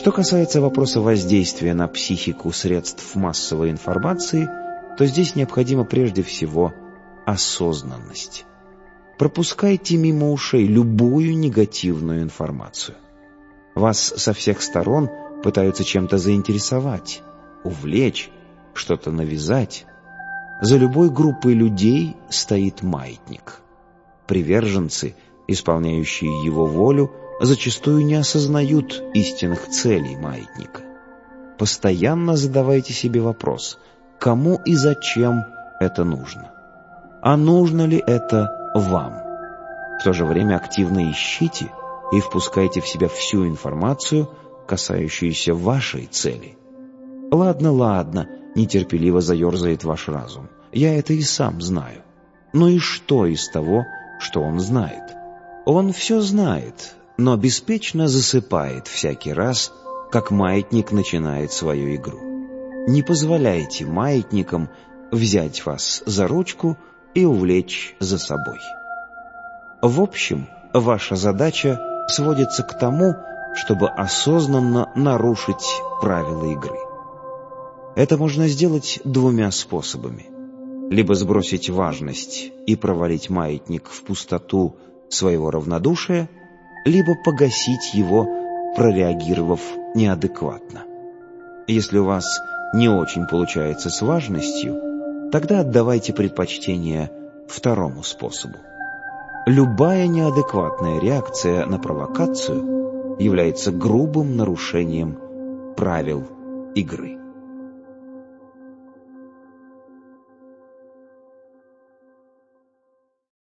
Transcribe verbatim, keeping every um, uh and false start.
Что касается вопроса воздействия на психику средств массовой информации, то здесь необходима прежде всего осознанность. Пропускайте мимо ушей любую негативную информацию. Вас со всех сторон пытаются чем-то заинтересовать, увлечь, что-то навязать. За любой группой людей стоит маятник. Приверженцы, исполняющие его волю, зачастую не осознают истинных целей маятника. Постоянно задавайте себе вопрос: кому и зачем это нужно? А нужно ли это вам? В то же время активно ищите и впускайте в себя всю информацию, касающуюся вашей цели. Ладно, ладно, нетерпеливо заерзает ваш разум. Я это и сам знаю. Ну и что из того, что он знает? Он все знает, но беспечно засыпает всякий раз, как маятник начинает свою игру. Не позволяйте маятникам взять вас за ручку и увлечь за собой. В общем, ваша задача сводится к тому, чтобы осознанно нарушить правила игры. Это можно сделать двумя способами. Либо сбросить важность и провалить маятник в пустоту своего равнодушия, либо погасить его, прореагировав неадекватно. Если у вас не очень получается с важностью, тогда отдавайте предпочтение второму способу. Любая неадекватная реакция на провокацию является грубым нарушением правил игры.